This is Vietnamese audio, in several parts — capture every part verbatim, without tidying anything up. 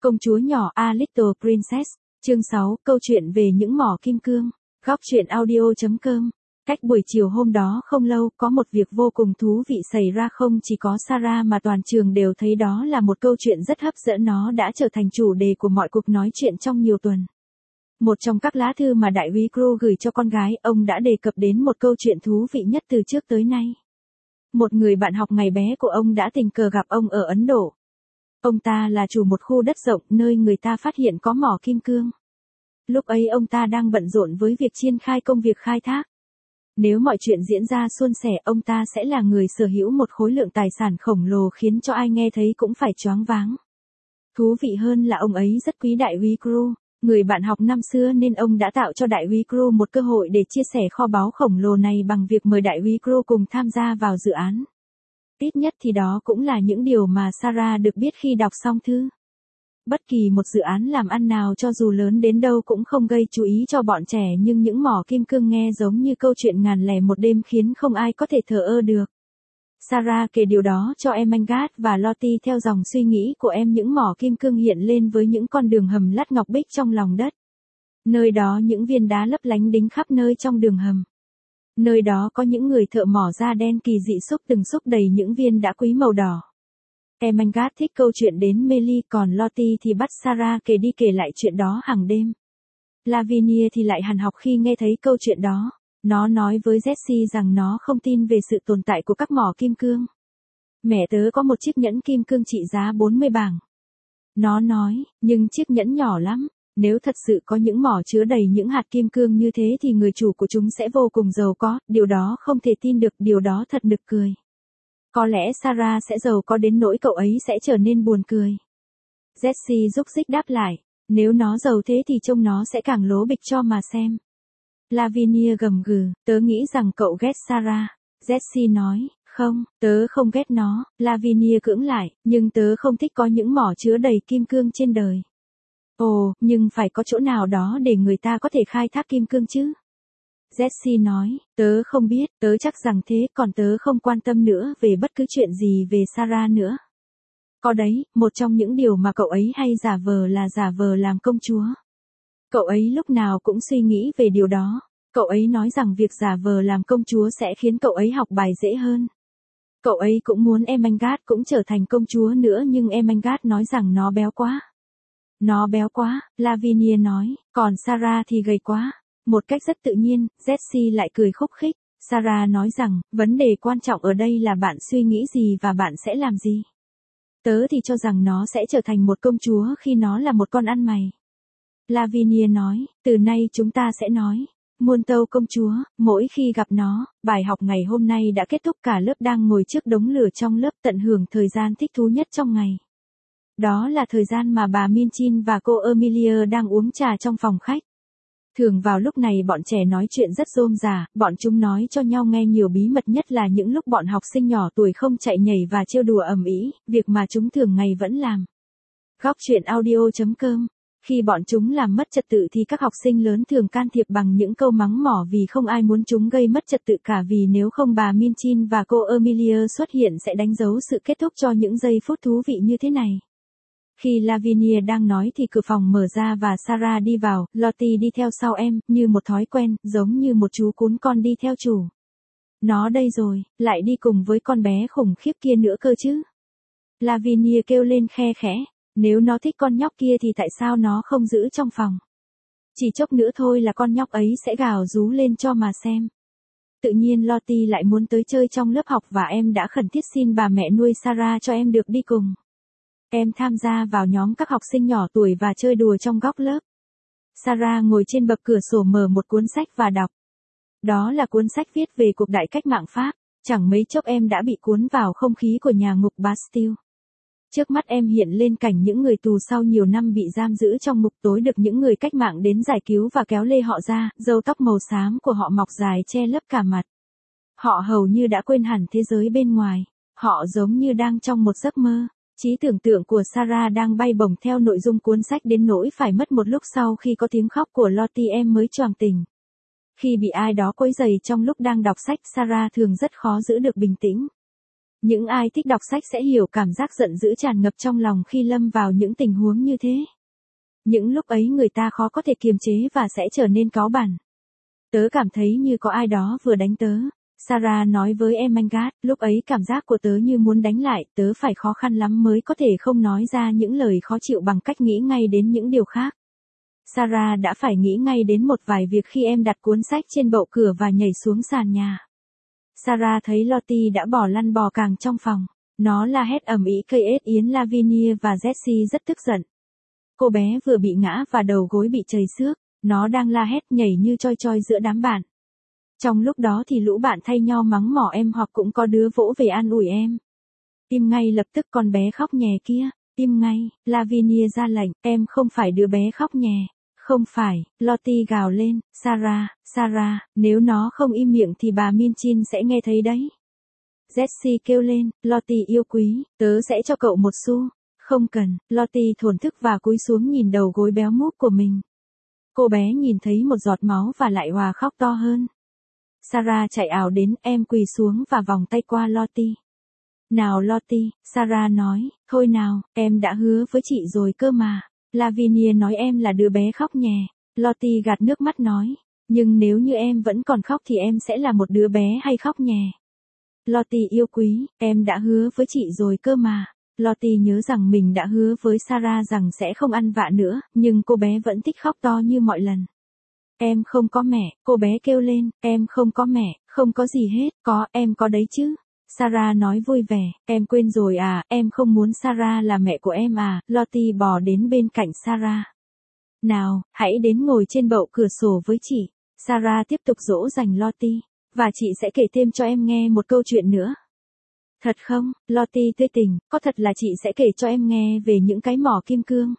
Công chúa nhỏ A Little Princess, chương sáu, câu chuyện về những mỏ kim cương. Góc truyện audio chấm com. Cách buổi chiều hôm đó không lâu, có một việc vô cùng thú vị xảy ra, không chỉ có Sarah mà toàn trường đều thấy đó là một câu chuyện rất hấp dẫn, nó đã trở thành chủ đề của mọi cuộc nói chuyện trong nhiều tuần. Một trong các lá thư mà đại úy Crew gửi cho con gái, ông đã đề cập đến một câu chuyện thú vị nhất từ trước tới nay. Một người bạn học ngày bé của ông đã tình cờ gặp ông ở Ấn Độ. Ông ta là chủ một khu đất rộng nơi người ta phát hiện có mỏ kim cương. Lúc ấy ông ta đang bận rộn với việc triển khai công việc khai thác. Nếu mọi chuyện diễn ra suôn sẻ, ông ta sẽ là người sở hữu một khối lượng tài sản khổng lồ khiến cho ai nghe thấy cũng phải choáng váng. Thú vị hơn là ông ấy rất quý đại úy Crew, người bạn học năm xưa, nên ông đã tạo cho đại úy Crew một cơ hội để chia sẻ kho báu khổng lồ này bằng việc mời đại úy Crew cùng tham gia vào dự án. Ít nhất thì đó cũng là những điều mà Sarah được biết khi đọc xong thư. Bất kỳ một dự án làm ăn nào cho dù lớn đến đâu cũng không gây chú ý cho bọn trẻ, nhưng những mỏ kim cương nghe giống như câu chuyện ngàn lẻ một đêm khiến không ai có thể thờ ơ được. Sarah kể điều đó cho Ermengarde và Lottie theo dòng suy nghĩ của em. Những mỏ kim cương hiện lên với những con đường hầm lát ngọc bích trong lòng đất. Nơi đó những viên đá lấp lánh đính khắp nơi trong đường hầm. Nơi đó có những người thợ mỏ da đen kỳ dị xúc từng xúc đầy những viên đá quý màu đỏ. Ermengarde thích câu chuyện đến mê ly, còn Lottie thì bắt Sarah kể đi kể lại chuyện đó hàng đêm. Lavinia thì lại hằn học khi nghe thấy câu chuyện đó. Nó nói với Jessie rằng nó không tin về sự tồn tại của các mỏ kim cương. Mẹ tớ có một chiếc nhẫn kim cương trị giá bốn mươi bảng. Nó nói, nhưng chiếc nhẫn nhỏ lắm. Nếu thật sự có những mỏ chứa đầy những hạt kim cương như thế thì người chủ của chúng sẽ vô cùng giàu có, điều đó không thể tin được, điều đó thật nực cười. Có lẽ Sarah sẽ giàu có đến nỗi cậu ấy sẽ trở nên buồn cười. Jessie rúc rích đáp lại, nếu nó giàu thế thì trông nó sẽ càng lố bịch cho mà xem. Lavinia gầm gừ, tớ nghĩ rằng cậu ghét Sarah. Jessie nói, không, tớ không ghét nó. Lavinia cưỡng lại, nhưng tớ không thích có những mỏ chứa đầy kim cương trên đời. Ồ, nhưng phải có chỗ nào đó để người ta có thể khai thác kim cương chứ? Jessie nói, tớ không biết, tớ chắc rằng thế, còn tớ không quan tâm nữa về bất cứ chuyện gì về Sarah nữa. Có đấy, một trong những điều mà cậu ấy hay giả vờ là giả vờ làm công chúa. Cậu ấy lúc nào cũng suy nghĩ về điều đó. Cậu ấy nói rằng việc giả vờ làm công chúa sẽ khiến cậu ấy học bài dễ hơn. Cậu ấy cũng muốn Ermengarde cũng trở thành công chúa nữa, nhưng Ermengarde nói rằng nó béo quá. Nó béo quá, Lavinia nói, còn Sarah thì gầy quá. Một cách rất tự nhiên, Jessie lại cười khúc khích. Sarah nói rằng, vấn đề quan trọng ở đây là bạn suy nghĩ gì và bạn sẽ làm gì. Tớ thì cho rằng nó sẽ trở thành một công chúa khi nó là một con ăn mày. Lavinia nói, từ nay chúng ta sẽ nói, muôn tâu công chúa, mỗi khi gặp nó. Bài học ngày hôm nay đã kết thúc, cả lớp đang ngồi trước đống lửa trong lớp tận hưởng thời gian thích thú nhất trong ngày. Đó là thời gian mà bà Minchin và cô Amelia đang uống trà trong phòng khách. Thường vào lúc này bọn trẻ nói chuyện rất rôm rả, bọn chúng nói cho nhau nghe nhiều bí mật, nhất là những lúc bọn học sinh nhỏ tuổi không chạy nhảy và trêu đùa ầm ĩ, việc mà chúng thường ngày vẫn làm. Góc truyện audio chấm com. Khi bọn chúng làm mất trật tự thì các học sinh lớn thường can thiệp bằng những câu mắng mỏ vì không ai muốn chúng gây mất trật tự cả, vì nếu không bà Minchin và cô Amelia xuất hiện sẽ đánh dấu sự kết thúc cho những giây phút thú vị như thế này. Khi Lavinia đang nói thì cửa phòng mở ra và Sarah đi vào, Lottie đi theo sau em, như một thói quen, giống như một chú cún con đi theo chủ. Nó đây rồi, lại đi cùng với con bé khủng khiếp kia nữa cơ chứ. Lavinia kêu lên khe khẽ, nếu nó thích con nhóc kia thì tại sao nó không giữ trong phòng? Chỉ chốc nữa thôi là con nhóc ấy sẽ gào rú lên cho mà xem. Tự nhiên Lottie lại muốn tới chơi trong lớp học và em đã khẩn thiết xin bà mẹ nuôi Sarah cho em được đi cùng. Em tham gia vào nhóm các học sinh nhỏ tuổi và chơi đùa trong góc lớp. Sarah ngồi trên bậc cửa sổ mở một cuốn sách và đọc. Đó là cuốn sách viết về cuộc đại cách mạng Pháp. Chẳng mấy chốc em đã bị cuốn vào không khí của nhà ngục Bastille. Trước mắt em hiện lên cảnh những người tù sau nhiều năm bị giam giữ trong ngục tối được những người cách mạng đến giải cứu và kéo lê họ ra, râu tóc màu xám của họ mọc dài che lấp cả mặt. Họ hầu như đã quên hẳn thế giới bên ngoài. Họ giống như đang trong một giấc mơ. Trí tưởng tượng của Sarah đang bay bổng theo nội dung cuốn sách đến nỗi phải mất một lúc sau khi có tiếng khóc của Lottie em mới choàng tỉnh. Khi bị ai đó quấy rầy trong lúc đang đọc sách, Sarah thường rất khó giữ được bình tĩnh. Những ai thích đọc sách sẽ hiểu cảm giác giận dữ tràn ngập trong lòng khi lâm vào những tình huống như thế. Những lúc ấy người ta khó có thể kiềm chế và sẽ trở nên cáu bẳn. Tớ cảm thấy như có ai đó vừa đánh tớ. Sarah nói với Ermengarde, lúc ấy cảm giác của tớ như muốn đánh lại, tớ phải khó khăn lắm mới có thể không nói ra những lời khó chịu bằng cách nghĩ ngay đến những điều khác. Sarah đã phải nghĩ ngay đến một vài việc khi em đặt cuốn sách trên bậu cửa và nhảy xuống sàn nhà. Sarah thấy Lottie đã bỏ lăn bò càng trong phòng. Nó la hét ầm ĩ cây ết yến Lavinia và Jessie rất tức giận. Cô bé vừa bị ngã và đầu gối bị chảy xước, nó đang la hét nhảy như choi choi giữa đám bạn. Trong lúc đó thì lũ bạn thay nhau mắng mỏ em hoặc cũng có đứa vỗ về an ủi em. Im ngay lập tức con bé khóc nhè kia, im ngay, Lavinia ra lệnh, em không phải đứa bé khóc nhè. Không phải, Lottie gào lên, Sarah, Sarah, nếu nó không im miệng thì bà Minchin sẽ nghe thấy đấy. Jessie kêu lên, Lottie yêu quý, tớ sẽ cho cậu một xu. Không cần, Lottie thổn thức và cúi xuống nhìn đầu gối béo múp của mình. Cô bé nhìn thấy một giọt máu và lại hòa khóc to hơn. Sarah chạy ảo đến, em quỳ xuống và vòng tay qua Lottie. Nào Lottie, Sarah nói, thôi nào, em đã hứa với chị rồi cơ mà. Lavinia nói em là đứa bé khóc nhè. Lottie gạt nước mắt nói, nhưng nếu như em vẫn còn khóc thì em sẽ là một đứa bé hay khóc nhè. Lottie yêu quý, em đã hứa với chị rồi cơ mà. Lottie nhớ rằng mình đã hứa với Sarah rằng sẽ không ăn vạ nữa, nhưng cô bé vẫn thích khóc to như mọi lần. Em không có mẹ, cô bé kêu lên, em không có mẹ, không có gì hết, có, em có đấy chứ. Sarah nói vui vẻ, em quên rồi à, em không muốn Sarah là mẹ của em à, Lottie bò đến bên cạnh Sarah. Nào, hãy đến ngồi trên bậu cửa sổ với chị. Sarah tiếp tục dỗ dành Lottie, và chị sẽ kể thêm cho em nghe một câu chuyện nữa. Thật không, Lottie tươi tỉnh, có thật là chị sẽ kể cho em nghe về những cái mỏ kim cương.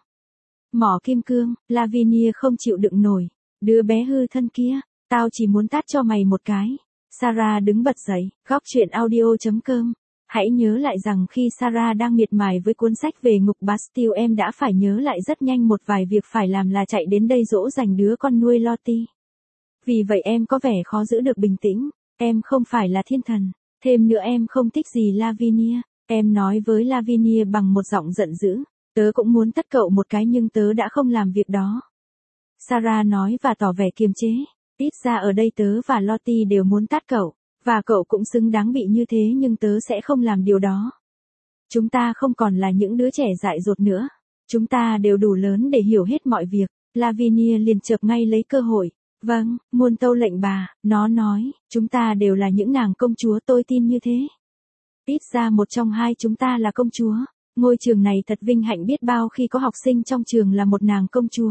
Mỏ kim cương, Lavinia không chịu đựng nổi, đứa bé hư thân kia, tao chỉ muốn tát cho mày một cái. Sarah đứng bật dậy, góc chuyện audio chấm com. Hãy nhớ lại rằng khi Sarah đang miệt mài với cuốn sách về ngục Bastille em đã phải nhớ lại rất nhanh một vài việc phải làm là chạy đến đây dỗ dành đứa con nuôi Lottie. Vì vậy em có vẻ khó giữ được bình tĩnh, em không phải là thiên thần, thêm nữa em không thích gì Lavinia, em nói với Lavinia bằng một giọng giận dữ, tớ cũng muốn tát cậu một cái nhưng tớ đã không làm việc đó. Sarah nói và tỏ vẻ kiềm chế. Ít ra ở đây tớ và Lottie đều muốn tát cậu, và cậu cũng xứng đáng bị như thế nhưng tớ sẽ không làm điều đó. Chúng ta không còn là những đứa trẻ dại dột nữa. Chúng ta đều đủ lớn để hiểu hết mọi việc. Lavinia liền chợp ngay lấy cơ hội. Vâng, muôn tâu lệnh bà, nó nói, chúng ta đều là những nàng công chúa tôi tin như thế. Ít ra một trong hai chúng ta là công chúa. Ngôi trường này thật vinh hạnh biết bao khi có học sinh trong trường là một nàng công chúa.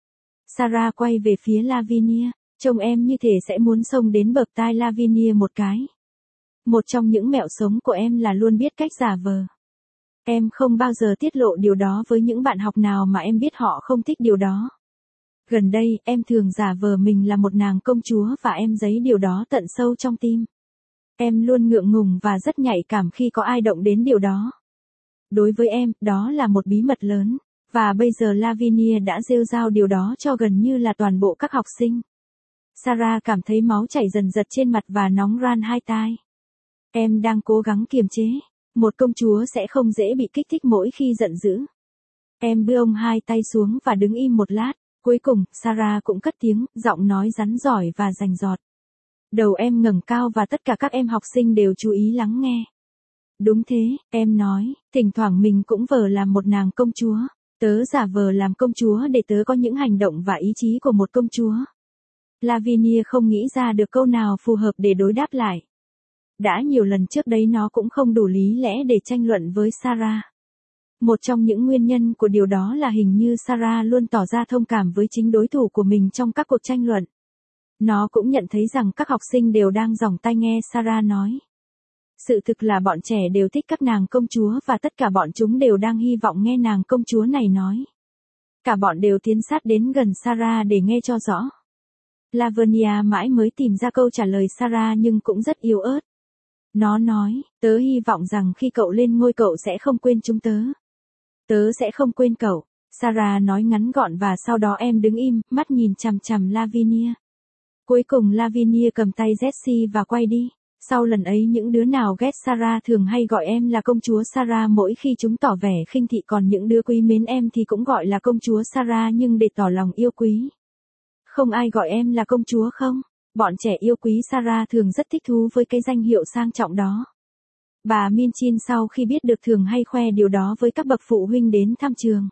Sarah quay về phía Lavinia. Trông em như thể sẽ muốn xông đến bậc tai Lavinia một cái. Một trong những mẹo sống của em là luôn biết cách giả vờ. Em không bao giờ tiết lộ điều đó với những bạn học nào mà em biết họ không thích điều đó. Gần đây, em thường giả vờ mình là một nàng công chúa và em giấy điều đó tận sâu trong tim. Em luôn ngượng ngùng và rất nhạy cảm khi có ai động đến điều đó. Đối với em, đó là một bí mật lớn, và bây giờ Lavinia đã rêu rao điều đó cho gần như là toàn bộ các học sinh. Sarah cảm thấy máu chảy dần dật trên mặt và nóng ran hai tai. Em đang cố gắng kiềm chế. Một công chúa sẽ không dễ bị kích thích mỗi khi giận dữ. Em buông hai tay xuống và đứng im một lát. Cuối cùng, Sarah cũng cất tiếng, giọng nói rắn giỏi và rành rọt. Đầu em ngẩng cao và tất cả các em học sinh đều chú ý lắng nghe. Đúng thế, em nói, thỉnh thoảng mình cũng vờ làm một nàng công chúa. Tớ giả vờ làm công chúa để tớ có những hành động và ý chí của một công chúa. Lavinia không nghĩ ra được câu nào phù hợp để đối đáp lại. Đã nhiều lần trước đấy nó cũng không đủ lý lẽ để tranh luận với Sarah. Một trong những nguyên nhân của điều đó là hình như Sarah luôn tỏ ra thông cảm với chính đối thủ của mình trong các cuộc tranh luận. Nó cũng nhận thấy rằng các học sinh đều đang dòng tai nghe Sarah nói. Sự thực là bọn trẻ đều thích các nàng công chúa và tất cả bọn chúng đều đang hy vọng nghe nàng công chúa này nói. Cả bọn đều tiến sát đến gần Sarah để nghe cho rõ. Lavinia mãi mới tìm ra câu trả lời Sarah nhưng cũng rất yếu ớt. Nó nói, tớ hy vọng rằng khi cậu lên ngôi cậu sẽ không quên chúng tớ. Tớ sẽ không quên cậu. Sarah nói ngắn gọn và sau đó em đứng im, mắt nhìn chằm chằm Lavinia. Cuối cùng Lavinia cầm tay Jessie và quay đi. Sau lần ấy những đứa nào ghét Sarah thường hay gọi em là công chúa Sarah mỗi khi chúng tỏ vẻ khinh thị, còn những đứa quý mến em thì cũng gọi là công chúa Sarah nhưng để tỏ lòng yêu quý. Không ai gọi em là công chúa không? Bọn trẻ yêu quý Sarah thường rất thích thú với cái danh hiệu sang trọng đó. Bà Minchin sau khi biết được thường hay khoe điều đó với các bậc phụ huynh đến thăm trường.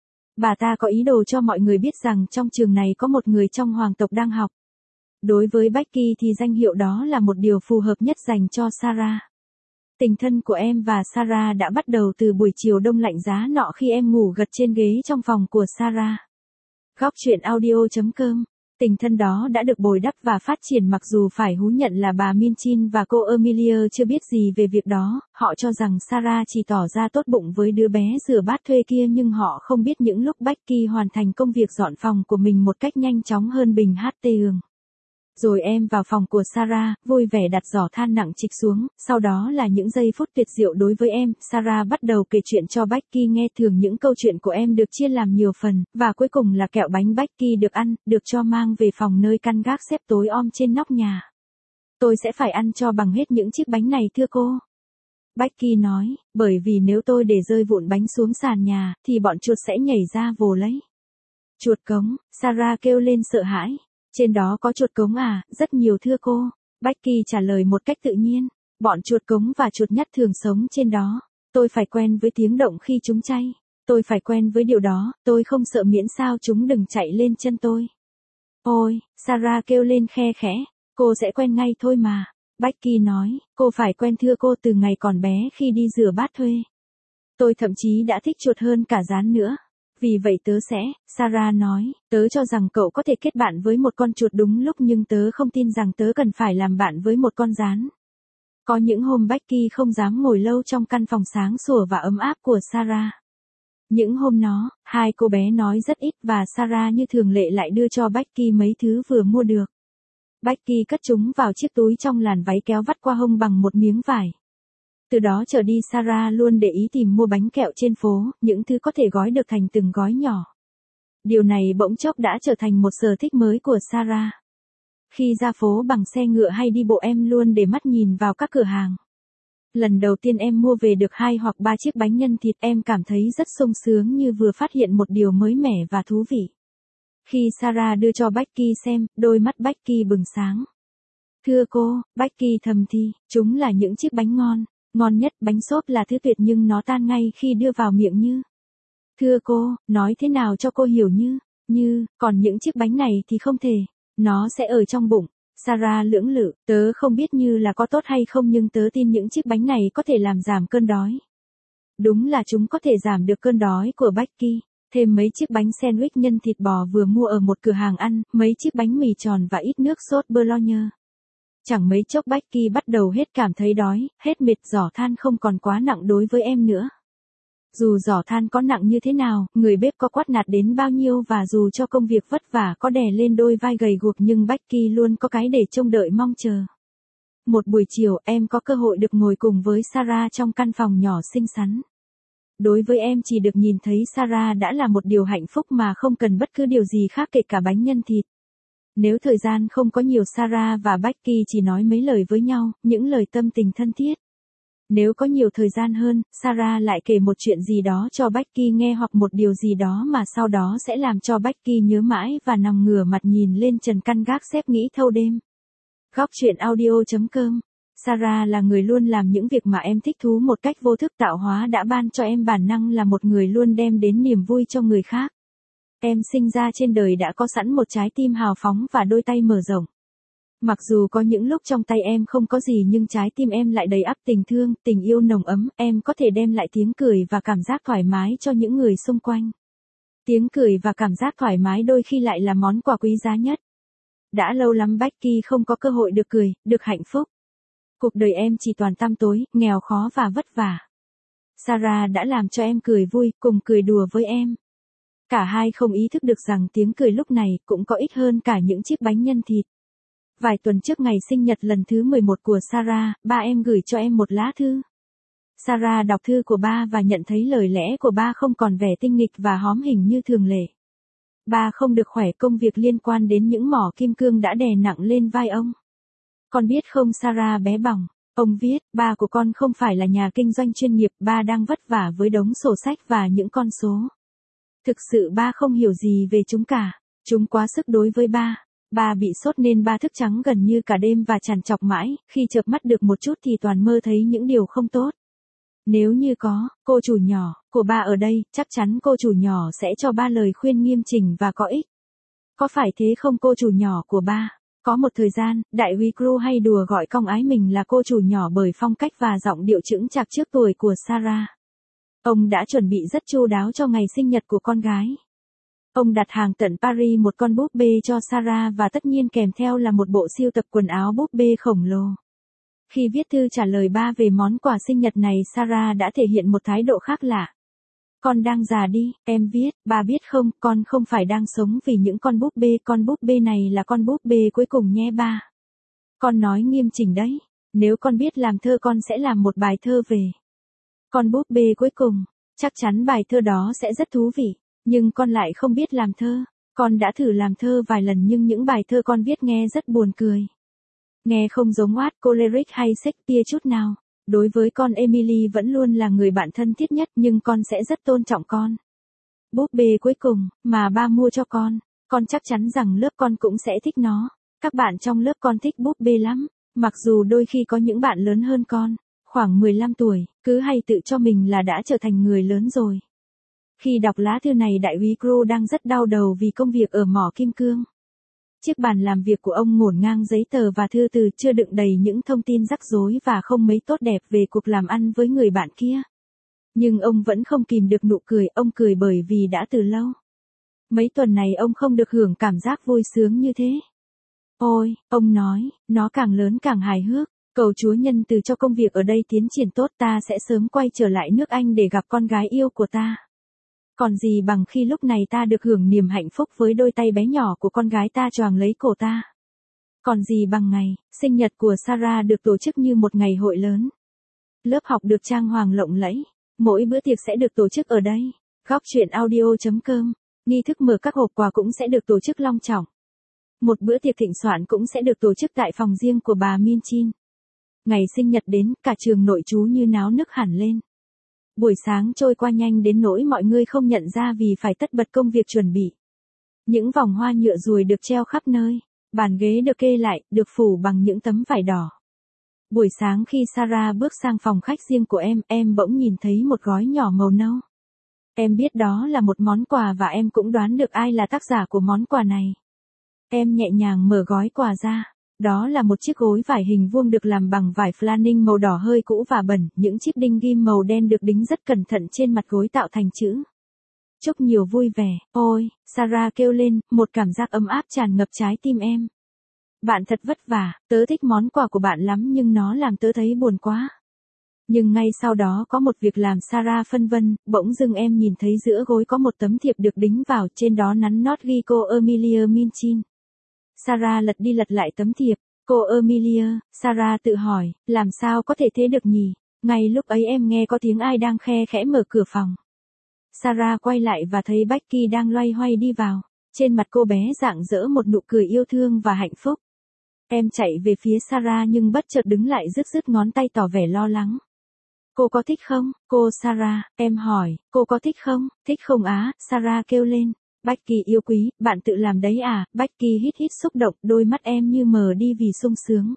Bà ta có ý đồ cho mọi người biết rằng trong trường này có một người trong hoàng tộc đang học. Đối với Becky thì danh hiệu đó là một điều phù hợp nhất dành cho Sarah. Tình thân của em và Sarah đã bắt đầu từ buổi chiều đông lạnh giá nọ khi em ngủ gật trên ghế trong phòng của Sarah. Góc truyện audio chấm com. Tình thân đó đã được bồi đắp và phát triển mặc dù phải thú nhận là bà Minchin và cô Emilia chưa biết gì về việc đó, họ cho rằng Sarah chỉ tỏ ra tốt bụng với đứa bé rửa bát thuê kia nhưng họ không biết những lúc Becky hoàn thành công việc dọn phòng của mình một cách nhanh chóng hơn bình hát tê ường. Rồi em vào phòng của Sarah, vui vẻ đặt giỏ than nặng trịch xuống, sau đó là những giây phút tuyệt diệu đối với em. Sarah bắt đầu kể chuyện cho Becky nghe, thường những câu chuyện của em được chia làm nhiều phần, và cuối cùng là kẹo bánh Becky được ăn, được cho mang về phòng nơi căn gác xếp tối om trên nóc nhà. Tôi sẽ phải ăn cho bằng hết những chiếc bánh này thưa cô. Becky nói, bởi vì nếu tôi để rơi vụn bánh xuống sàn nhà, thì bọn chuột sẽ nhảy ra vồ lấy. Chuột cống, Sarah kêu lên sợ hãi. Trên đó có chuột cống à? Rất nhiều thưa cô. Becky trả lời một cách tự nhiên. Bọn chuột cống và chuột nhắt thường sống trên đó. Tôi phải quen với tiếng động khi chúng chay. Tôi phải quen với điều đó, tôi không sợ miễn sao chúng đừng chạy lên chân tôi. Ôi, Sarah kêu lên khe khẽ. Cô sẽ quen ngay thôi mà. Becky nói, cô phải quen thưa cô từ ngày còn bé khi đi rửa bát thuê. Tôi thậm chí đã thích chuột hơn cả gián nữa. Vì vậy tớ sẽ, Sarah nói, tớ cho rằng cậu có thể kết bạn với một con chuột đúng lúc nhưng tớ không tin rằng tớ cần phải làm bạn với một con gián. Có những hôm Becky không dám ngồi lâu trong căn phòng sáng sủa và ấm áp của Sarah. Những hôm đó, hai cô bé nói rất ít và Sarah như thường lệ lại đưa cho Becky mấy thứ vừa mua được. Becky cất chúng vào chiếc túi trong làn váy kéo vắt qua hông bằng một miếng vải. Từ đó trở đi Sarah luôn để ý tìm mua bánh kẹo trên phố, những thứ có thể gói được thành từng gói nhỏ. Điều này bỗng chốc đã trở thành một sở thích mới của Sarah. Khi ra phố bằng xe ngựa hay đi bộ em luôn để mắt nhìn vào các cửa hàng. Lần đầu tiên em mua về được hai hoặc ba chiếc bánh nhân thịt em cảm thấy rất sung sướng như vừa phát hiện một điều mới mẻ và thú vị. Khi Sarah đưa cho Becky xem, đôi mắt Becky bừng sáng. Thưa cô, Becky thầm thì, chúng là những chiếc bánh ngon. Ngon nhất, bánh xốp là thứ tuyệt nhưng nó tan ngay khi đưa vào miệng như. Thưa cô, nói thế nào cho cô hiểu như, như, còn những chiếc bánh này thì không thể. Nó sẽ ở trong bụng. Sarah lưỡng lự, tớ không biết như là có tốt hay không nhưng tớ tin những chiếc bánh này có thể làm giảm cơn đói. Đúng là chúng có thể giảm được cơn đói của Becky. Thêm mấy chiếc bánh sandwich nhân thịt bò vừa mua ở một cửa hàng ăn, mấy chiếc bánh mì tròn và ít nước sốt bolognese. Chẳng mấy chốc Becky bắt đầu hết cảm thấy đói, hết mệt, giỏ than không còn quá nặng đối với em nữa. Dù giỏ than có nặng như thế nào, người bếp có quát nạt đến bao nhiêu và dù cho công việc vất vả có đè lên đôi vai gầy guộc nhưng Becky luôn có cái để trông đợi mong chờ. Một buổi chiều em có cơ hội được ngồi cùng với Sarah trong căn phòng nhỏ xinh xắn. Đối với em chỉ được nhìn thấy Sarah đã là một điều hạnh phúc mà không cần bất cứ điều gì khác kể cả bánh nhân thịt. Nếu thời gian không có nhiều Sarah và Becky chỉ nói mấy lời với nhau, những lời tâm tình thân thiết. Nếu có nhiều thời gian hơn, Sarah lại kể một chuyện gì đó cho Becky nghe hoặc một điều gì đó mà sau đó sẽ làm cho Becky nhớ mãi và nằm ngửa mặt nhìn lên trần căn gác xếp nghĩ thâu đêm. Góc truyện audio chấm com. Sarah là người luôn làm những việc mà em thích thú một cách vô thức, tạo hóa đã ban cho em bản năng là một người luôn đem đến niềm vui cho người khác. Em sinh ra trên đời đã có sẵn một trái tim hào phóng và đôi tay mở rộng. Mặc dù có những lúc trong tay em không có gì nhưng trái tim em lại đầy ắp tình thương, tình yêu nồng ấm, em có thể đem lại tiếng cười và cảm giác thoải mái cho những người xung quanh. Tiếng cười và cảm giác thoải mái đôi khi lại là món quà quý giá nhất. Đã lâu lắm Becky không có cơ hội được cười, được hạnh phúc. Cuộc đời em chỉ toàn tăm tối, nghèo khó và vất vả. Sarah đã làm cho em cười vui, cùng cười đùa với em. Cả hai không ý thức được rằng tiếng cười lúc này cũng có ít hơn cả những chiếc bánh nhân thịt. Vài tuần trước ngày sinh nhật lần thứ mười một của Sarah, ba em gửi cho em một lá thư. Sarah đọc thư của ba và nhận thấy lời lẽ của ba không còn vẻ tinh nghịch và hóm hình như thường lệ. Ba không được khỏe, công việc liên quan đến những mỏ kim cương đã đè nặng lên vai ông. Con biết không Sarah bé bỏng, ông viết, ba của con không phải là nhà kinh doanh chuyên nghiệp, ba đang vất vả với đống sổ sách và những con số. Thực sự ba không hiểu gì về chúng cả, chúng quá sức đối với ba. Ba bị sốt nên ba thức trắng gần như cả đêm và trằn trọc mãi, khi chợp mắt được một chút thì toàn mơ thấy những điều không tốt. Nếu như có, cô chủ nhỏ, của ba ở đây, chắc chắn cô chủ nhỏ sẽ cho ba lời khuyên nghiêm chỉnh và có ích. Có phải thế không cô chủ nhỏ của ba? Có một thời gian, đại úy Crew hay đùa gọi con ái mình là cô chủ nhỏ bởi phong cách và giọng điệu chững chạc trước tuổi của Sarah. Ông đã chuẩn bị rất chu đáo cho ngày sinh nhật của con gái. Ông đặt hàng tận Paris một con búp bê cho Sarah và tất nhiên kèm theo là một bộ sưu tập quần áo búp bê khổng lồ. Khi viết thư trả lời ba về món quà sinh nhật này, Sarah đã thể hiện một thái độ khác lạ. Con đang già đi, em viết, ba biết không, con không phải đang sống vì những con búp bê, con búp bê này là con búp bê cuối cùng nhé ba. Con nói nghiêm chỉnh đấy, nếu con biết làm thơ con sẽ làm một bài thơ về con búp bê cuối cùng, chắc chắn bài thơ đó sẽ rất thú vị, nhưng con lại không biết làm thơ. Con đã thử làm thơ vài lần nhưng những bài thơ con viết nghe rất buồn cười. Nghe không giống Watts, Coleridge hay Shakespeare chút nào. Đối với con Emily vẫn luôn là người bạn thân thiết nhất nhưng con sẽ rất tôn trọng con. Búp bê cuối cùng, mà ba mua cho con, con chắc chắn rằng lớp con cũng sẽ thích nó. Các bạn trong lớp con thích búp bê lắm, mặc dù đôi khi có những bạn lớn hơn con, khoảng mười lăm tuổi, cứ hay tự cho mình là đã trở thành người lớn rồi. Khi đọc lá thư này đại úy Crew đang rất đau đầu vì công việc ở mỏ kim cương. Chiếc bàn làm việc của ông ngổn ngang giấy tờ và thư từ chưa đựng đầy những thông tin rắc rối và không mấy tốt đẹp về cuộc làm ăn với người bạn kia. Nhưng ông vẫn không kìm được nụ cười, ông cười bởi vì đã từ lâu. Mấy tuần này ông không được hưởng cảm giác vui sướng như thế. Ôi, ông nói, nó càng lớn càng hài hước. Cầu Chúa nhân từ cho công việc ở đây tiến triển tốt, ta sẽ sớm quay trở lại nước Anh để gặp con gái yêu của ta. Còn gì bằng khi lúc này ta được hưởng niềm hạnh phúc với đôi tay bé nhỏ của con gái ta choàng lấy cổ ta. Còn gì bằng ngày, sinh nhật của Sarah được tổ chức như một ngày hội lớn. Lớp học được trang hoàng lộng lẫy, mỗi bữa tiệc sẽ được tổ chức ở đây. Góc truyện audio.com, nghi thức mở các hộp quà cũng sẽ được tổ chức long trọng. Một bữa tiệc thịnh soạn cũng sẽ được tổ chức tại phòng riêng của bà Minchin. Ngày sinh nhật đến, cả trường nội trú như náo nức hẳn lên. Buổi sáng trôi qua nhanh đến nỗi mọi người không nhận ra vì phải tất bật công việc chuẩn bị. Những vòng hoa nhựa ruồi được treo khắp nơi, bàn ghế được kê lại, được phủ bằng những tấm vải đỏ. Buổi sáng khi Sarah bước sang phòng khách riêng của em, em bỗng nhìn thấy một gói nhỏ màu nâu. Em biết đó là một món quà và em cũng đoán được ai là tác giả của món quà này. Em nhẹ nhàng mở gói quà ra. Đó là một chiếc gối vải hình vuông được làm bằng vải flanning màu đỏ hơi cũ và bẩn, những chiếc đinh ghim màu đen được đính rất cẩn thận trên mặt gối tạo thành chữ. Chúc nhiều vui vẻ, ôi, Sarah kêu lên, một cảm giác ấm áp tràn ngập trái tim em. Bạn thật vất vả, tớ thích món quà của bạn lắm nhưng nó làm tớ thấy buồn quá. Nhưng ngay sau đó có một việc làm Sarah phân vân, bỗng dưng em nhìn thấy giữa gối có một tấm thiệp được đính vào, trên đó nắn nót ghi cô Emilia Minchin. Sarah lật đi lật lại tấm thiệp, cô Emilia, Sarah tự hỏi, làm sao có thể thế được nhỉ? Ngay lúc ấy em nghe có tiếng ai đang khe khẽ mở cửa phòng. Sarah quay lại và thấy Becky đang loay hoay đi vào, trên mặt cô bé rạng rỡ một nụ cười yêu thương và hạnh phúc. Em chạy về phía Sarah nhưng bất chợt đứng lại rứt rứt ngón tay tỏ vẻ lo lắng. Cô có thích không, cô Sarah, em hỏi, cô có thích không, thích không á, Sarah kêu lên. Becky yêu quý, bạn tự làm đấy à, Becky hít hít xúc động, đôi mắt em như mờ đi vì sung sướng.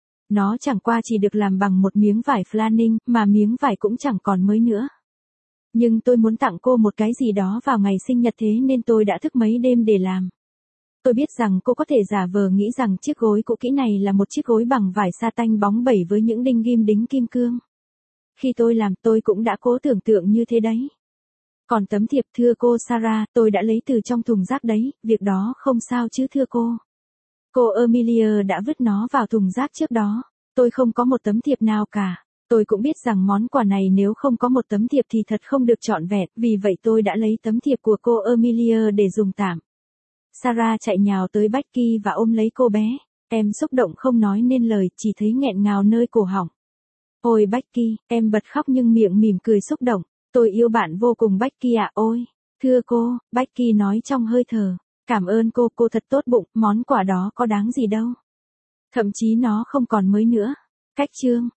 Nó chẳng qua chỉ được làm bằng một miếng vải flanning, mà miếng vải cũng chẳng còn mới nữa. Nhưng tôi muốn tặng cô một cái gì đó vào ngày sinh nhật thế nên tôi đã thức mấy đêm để làm. Tôi biết rằng cô có thể giả vờ nghĩ rằng chiếc gối cũ kỹ này là một chiếc gối bằng vải sa tanh bóng bẩy với những đinh ghim đính kim cương. Khi tôi làm tôi cũng đã cố tưởng tượng như thế đấy. Còn tấm thiệp thưa cô Sarah, tôi đã lấy từ trong thùng rác đấy, việc đó không sao chứ thưa cô. Cô Emilia đã vứt nó vào thùng rác trước đó, tôi không có một tấm thiệp nào cả. Tôi cũng biết rằng món quà này nếu không có một tấm thiệp thì thật không được trọn vẹn, vì vậy tôi đã lấy tấm thiệp của cô Emilia để dùng tạm. Sarah chạy nhào tới Becky và ôm lấy cô bé. Em xúc động không nói nên lời, chỉ thấy nghẹn ngào nơi cổ họng. Ôi Becky, em bật khóc nhưng miệng mỉm cười xúc động. Tôi yêu bạn vô cùng Becky ạ, ôi. Thưa cô, Becky nói trong hơi thở. Cảm ơn cô, cô thật tốt bụng, món quà đó có đáng gì đâu. Thậm chí nó không còn mới nữa. Cách chương